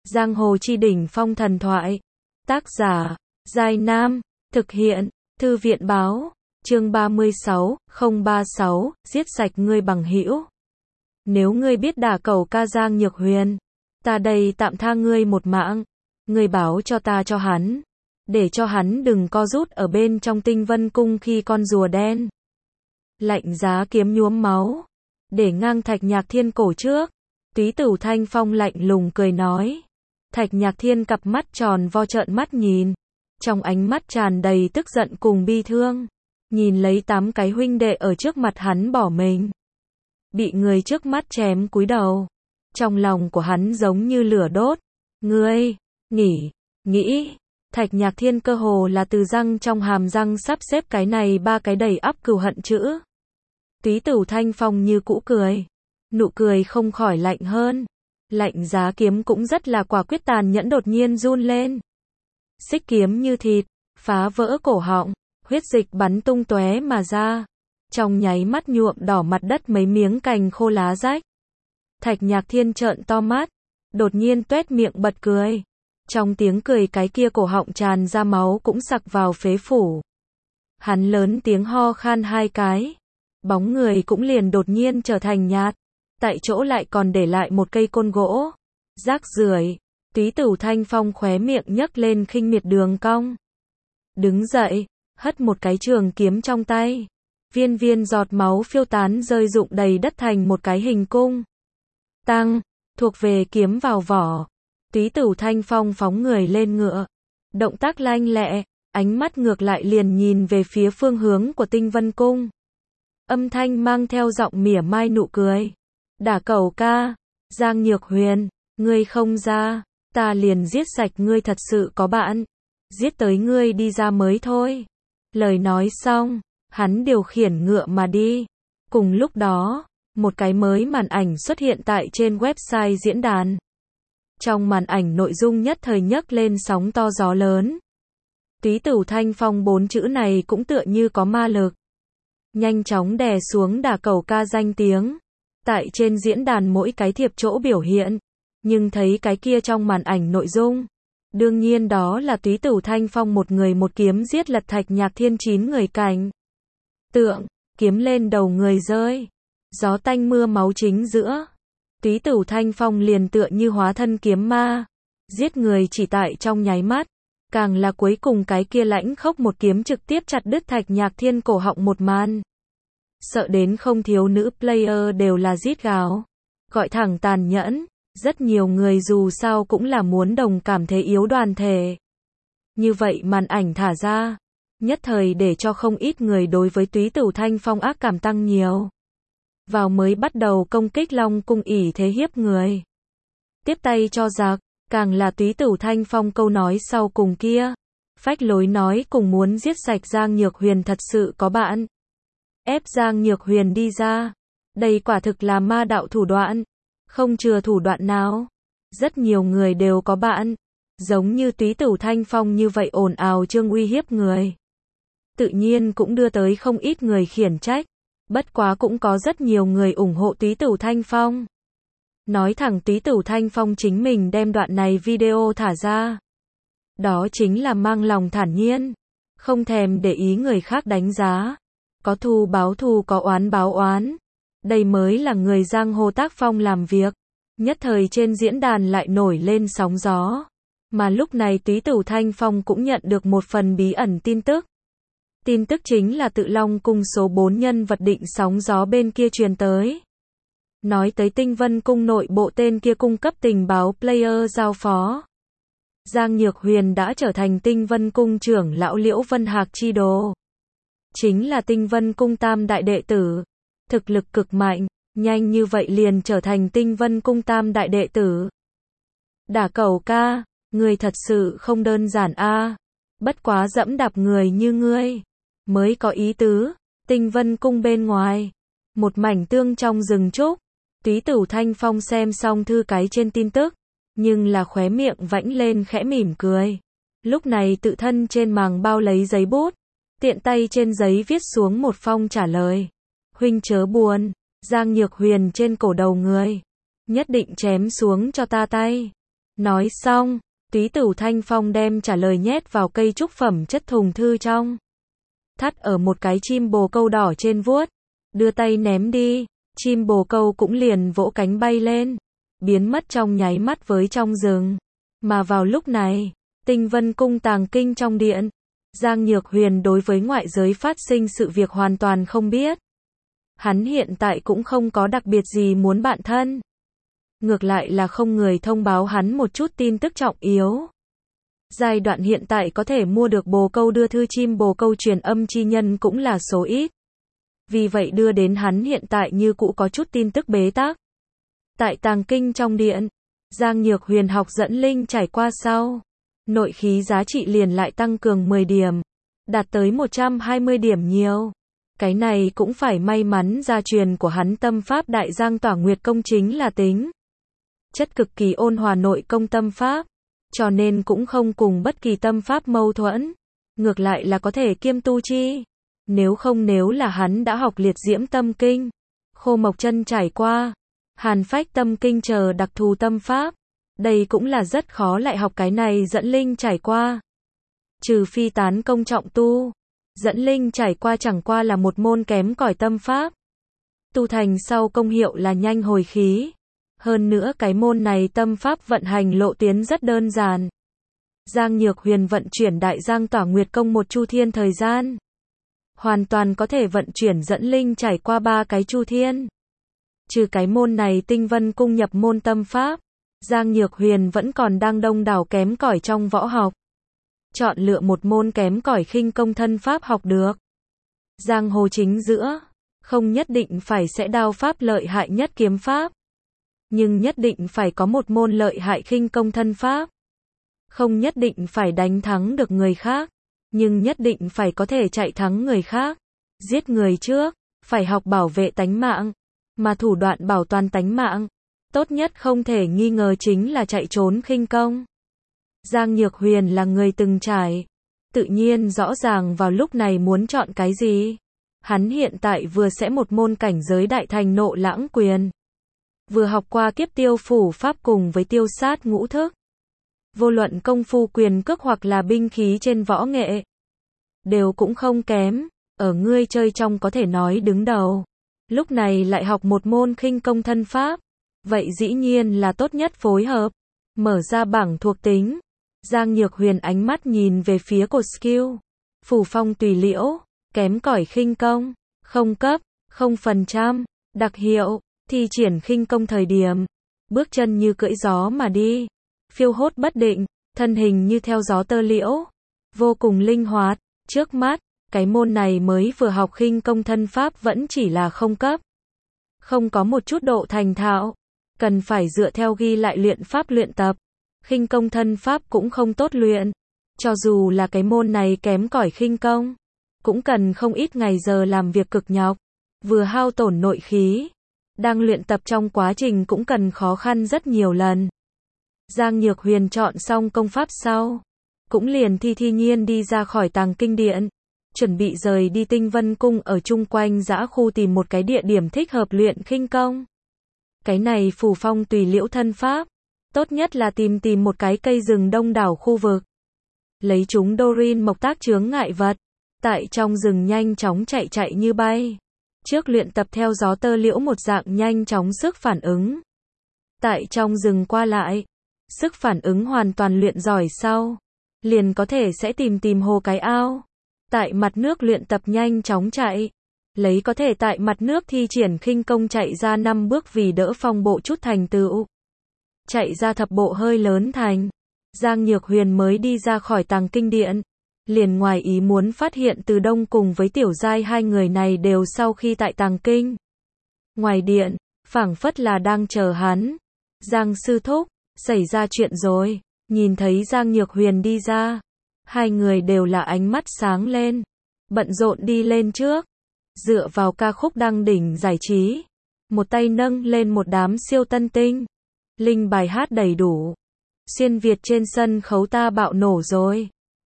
Giang hồ chi đỉnh phong thần thoại. Tác giả, Giai Nam. Thực hiện, Thư viện báo. Chương 36, 036, giết sạch ngươi bằng hữu. Nếu ngươi biết đả cẩu ca Giang Nhược Huyền, ta đây tạm tha ngươi một mạng. Ngươi báo cho ta cho hắn, để cho hắn đừng co rút ở bên trong Tinh Vân Cung khi con rùa đen. Lạnh giá kiếm nhuốm máu, để ngang Thạch Nhạc Thiên cổ trước. Túy Tử Thanh Phong lạnh lùng cười nói. Thạch Nhạc Thiên cặp mắt tròn vo trợn mắt nhìn, trong ánh mắt tràn đầy tức giận cùng bi thương, nhìn lấy 8 cái huynh đệ ở trước mặt hắn bỏ mình, bị người trước mắt chém cúi đầu. Trong lòng của hắn giống như lửa đốt. Ngươi, nghĩ, Thạch Nhạc Thiên cơ hồ là từ răng trong hàm răng sắp xếp cái này 3 cái đầy ắp cừu hận chữ. Túy Tử Thanh Phong như cũ cười, nụ cười không khỏi lạnh hơn. Lạnh giá kiếm cũng rất là quả quyết tàn nhẫn đột nhiên run lên. Xích kiếm như thịt, phá vỡ cổ họng, huyết dịch bắn tung tóe mà ra. Trong nháy mắt nhuộm đỏ mặt đất mấy miếng cành khô lá rách. Thạch Nhạc Thiên trợn to mắt, đột nhiên tuét miệng bật cười. Trong tiếng cười cái kia cổ họng tràn ra máu cũng sặc vào phế phủ. Hắn lớn tiếng ho khan 2 cái. Bóng người cũng liền đột nhiên trở thành nhạt. Tại chỗ lại còn để lại một cây côn gỗ. Rác rưởi. Túy Tử Thanh Phong khóe miệng nhấc lên khinh miệt đường cong. Đứng dậy, hất một cái trường kiếm trong tay. Viên viên giọt máu phiêu tán rơi rụng đầy đất thành một cái hình cung. Tăng, thuộc về kiếm vào vỏ. Túy Tử Thanh Phong phóng người lên ngựa. Động tác lanh lẹ, ánh mắt ngược lại liền nhìn về phía phương hướng của Tinh Vân Cung. Âm thanh mang theo giọng mỉa mai nụ cười. Đả cẩu ca, Giang Nhược Huyền, ngươi không ra, ta liền giết sạch ngươi thật sự có bạn. Giết tới ngươi đi ra mới thôi. Lời nói xong, hắn điều khiển ngựa mà đi. Cùng lúc đó, một cái mới màn ảnh xuất hiện tại trên website diễn đàn. Trong màn ảnh nội dung nhất thời nhấc lên sóng to gió lớn. Túy Tử Thanh Phong 4 chữ này cũng tựa như có ma lực. Nhanh chóng đè xuống đả cẩu ca danh tiếng. Tại trên diễn đàn mỗi cái thiệp chỗ biểu hiện. Nhưng thấy cái kia trong màn ảnh nội dung. Đương nhiên đó là Túy Tử Thanh Phong một người một kiếm giết lật Thạch Nhạc Thiên 9 người cảnh. Tượng, kiếm lên đầu người rơi. Gió tanh mưa máu chính giữa. Túy Tử Thanh Phong liền tựa như hóa thân kiếm ma. Giết người chỉ tại trong nháy mắt. Càng là cuối cùng cái kia lãnh khốc một kiếm trực tiếp chặt đứt Thạch Nhạc Thiên cổ họng một màn. Sợ đến không thiếu nữ player đều là rít gào. Gọi thẳng tàn nhẫn. Rất nhiều người dù sao cũng là muốn đồng cảm thế yếu đoàn thể. Như vậy màn ảnh thả ra. Nhất thời để cho không ít người đối với Túy Tử Thanh Phong ác cảm tăng nhiều. Vào mới bắt đầu công kích Long Cung ỷ thế hiếp người. Tiếp tay cho giặc, càng là Túy Tử Thanh Phong câu nói sau cùng kia. Phách lối nói cùng muốn giết sạch Giang Nhược Huyền thật sự có bạn. Ép Giang Nhược Huyền đi ra. Đây quả thực là ma đạo thủ đoạn. Không chừa thủ đoạn nào. Rất nhiều người đều có bạn. Giống như Túy Tử Thanh Phong như vậy ồn ào chương uy hiếp người. Tự nhiên cũng đưa tới không ít người khiển trách. Bất quá cũng có rất nhiều người ủng hộ Túy Tử Thanh Phong. Nói thẳng Túy Tử Thanh Phong chính mình đem đoạn này video thả ra. Đó chính là mang lòng thản nhiên. Không thèm để ý người khác đánh giá. Có thù báo thù có oán báo oán. Đây mới là người giang hồ tác phong làm việc. Nhất thời trên diễn đàn lại nổi lên sóng gió. Mà lúc này Túy Tử Thanh Phong cũng nhận được một phần bí ẩn tin tức. Tin tức chính là tự Long Cung số 4 nhân vật định sóng gió bên kia truyền tới. Nói tới Tinh Vân Cung nội bộ tên kia cung cấp tình báo player giao phó. Giang Nhược Huyền đã trở thành Tinh Vân Cung trưởng lão Liễu Vân Hạc chi đồ. Chính là Tinh Vân Cung tam đại đệ tử. Thực lực cực mạnh, nhanh như vậy liền trở thành Tinh Vân Cung tam đại đệ tử. Đả cẩu ca, ngươi thật sự không đơn giản a. Bất quá dẫm đạp người như ngươi mới có ý tứ. Tinh Vân Cung bên ngoài, một mảnh tương trong rừng trúc. Túy Tử Thanh Phong xem xong thư cái trên tin tức, nhưng là khóe miệng vẫy lên khẽ mỉm cười. Lúc này tự thân trên màng bao lấy giấy bút, tiện tay trên giấy viết xuống một phong trả lời. Huynh chớ buồn, Giang Nhược Huyền trên cổ đầu người, nhất định chém xuống cho ta tay. Nói xong, Túy Tửu Thanh Phong đem trả lời nhét vào cây trúc phẩm chất thùng thư trong. Thắt ở một cái chim bồ câu đỏ trên vuốt. Đưa tay ném đi, chim bồ câu cũng liền vỗ cánh bay lên. Biến mất trong nháy mắt với trong rừng. Mà vào lúc này, Tinh Vân Cung tàng kinh trong điện. Giang Nhược Huyền đối với ngoại giới phát sinh sự việc hoàn toàn không biết. Hắn hiện tại cũng không có đặc biệt gì muốn bạn thân. Ngược lại là không người thông báo hắn một chút tin tức trọng yếu. Giai đoạn hiện tại có thể mua được bồ câu đưa thư chim bồ câu truyền âm chi nhân cũng là số ít. Vì vậy đưa đến hắn hiện tại như cũ có chút tin tức bế tắc. Tại tàng kinh trong điện, Giang Nhược Huyền học dẫn linh trải qua sau. Nội khí giá trị liền lại tăng cường 10 điểm. Đạt tới 120 điểm nhiều. Cái này cũng phải may mắn gia truyền của hắn tâm pháp Đại Giang Tỏa Nguyệt Công chính là tính chất cực kỳ ôn hòa nội công tâm pháp. Cho nên cũng không cùng bất kỳ tâm pháp mâu thuẫn. Ngược lại là có thể kiêm tu chi. Nếu là hắn đã học liệt diễm tâm kinh, khô mộc chân trải qua, hàn phách tâm kinh chờ đặc thù tâm pháp. Đây cũng là rất khó lại học cái này dẫn linh trải qua. Trừ phi tán công trọng tu. Dẫn linh trải qua chẳng qua là một môn kém cỏi tâm pháp. Tu thành sau công hiệu là nhanh hồi khí. Hơn nữa cái môn này tâm pháp vận hành lộ tuyến rất đơn giản. Giang Nhược Huyền vận chuyển Đại Giang Tỏa Nguyệt Công một chu thiên thời gian. Hoàn toàn có thể vận chuyển dẫn linh trải qua 3 cái chu thiên. Trừ cái môn này Tinh Vân Cung nhập môn tâm pháp. Giang Nhược Huyền vẫn còn đang đông đảo kém cỏi trong võ học. Chọn lựa một môn kém cỏi khinh công thân pháp học được. Giang hồ chính giữa, không nhất định phải sẽ đao pháp lợi hại nhất kiếm pháp. Nhưng nhất định phải có một môn lợi hại khinh công thân pháp. Không nhất định phải đánh thắng được người khác. Nhưng nhất định phải có thể chạy thắng người khác. Giết người trước, phải học bảo vệ tánh mạng. Mà thủ đoạn bảo toàn tánh mạng, tốt nhất không thể nghi ngờ chính là chạy trốn khinh công. Giang Nhược Huyền là người từng trải. Tự nhiên rõ ràng vào lúc này muốn chọn cái gì. Hắn hiện tại vừa sẽ một môn cảnh giới đại thành nộ lãng quyền. Vừa học qua kiếp tiêu phủ pháp cùng với tiêu sát ngũ thức. Vô luận công phu quyền cước hoặc là binh khí trên võ nghệ. Đều cũng không kém. Ở ngươi chơi trong có thể nói đứng đầu. Lúc này lại học một môn khinh công thân pháp. Vậy dĩ nhiên là tốt nhất phối hợp. Mở ra bảng thuộc tính. Giang Nhược Huyền ánh mắt nhìn về phía cột skill. Phủ phong tùy liễu. Kém cỏi khinh công. Không cấp. 0%. Đặc hiệu. Thi triển khinh công thời điểm. Bước chân như cưỡi gió mà đi. Phiêu hốt bất định. Thân hình như theo gió tơ liễu. Vô cùng linh hoạt. Trước mắt, cái môn này mới vừa học khinh công thân pháp vẫn chỉ là không cấp. Không có một chút độ thành thạo. Cần phải dựa theo ghi lại luyện pháp luyện tập. Khinh công thân pháp cũng không tốt luyện. Cho dù là cái môn này kém cỏi khinh công. Cũng cần không ít ngày giờ làm việc cực nhọc. Vừa hao tổn nội khí. Đang luyện tập trong quá trình cũng cần khó khăn rất nhiều lần. Giang Nhược Huyền chọn xong công pháp sau. Cũng liền thi nhiên đi ra khỏi tàng kinh điện. Chuẩn bị rời đi Tinh Vân Cung ở chung quanh dã khu tìm một cái địa điểm thích hợp luyện khinh công. Cái này phủ phong tùy liễu thân pháp. Tốt nhất là tìm một cái cây rừng đông đảo khu vực. Lấy chúng Dorin mộc tác chướng ngại vật. Tại trong rừng nhanh chóng chạy như bay. Trước luyện tập theo gió tơ liễu một dạng nhanh chóng sức phản ứng. Tại trong rừng qua lại. Sức phản ứng hoàn toàn luyện giỏi sau. Liền có thể sẽ tìm hồ cái ao. Tại mặt nước luyện tập nhanh chóng chạy. Lấy có thể tại mặt nước thi triển khinh công chạy ra 5 bước vì đỡ phong bộ chút thành tựu. Chạy ra thập bộ hơi lớn thành. Giang Nhược Huyền mới đi ra khỏi tàng kinh điện. Liền ngoài ý muốn phát hiện Từ Đông cùng với Tiểu Giai hai người này đều sau khi tại tàng kinh. Ngoài điện, phảng phất là đang chờ hắn. Giang sư thúc, xảy ra chuyện rồi. Nhìn thấy Giang Nhược Huyền đi ra. Hai người đều là ánh mắt sáng lên. Bận rộn đi lên trước. Dựa vào ca khúc đăng đỉnh giải trí. Một tay nâng lên một đám siêu tân tinh. Linh bài hát đầy đủ. Xuyên Việt trên sân khấu ta bạo nổ rồi.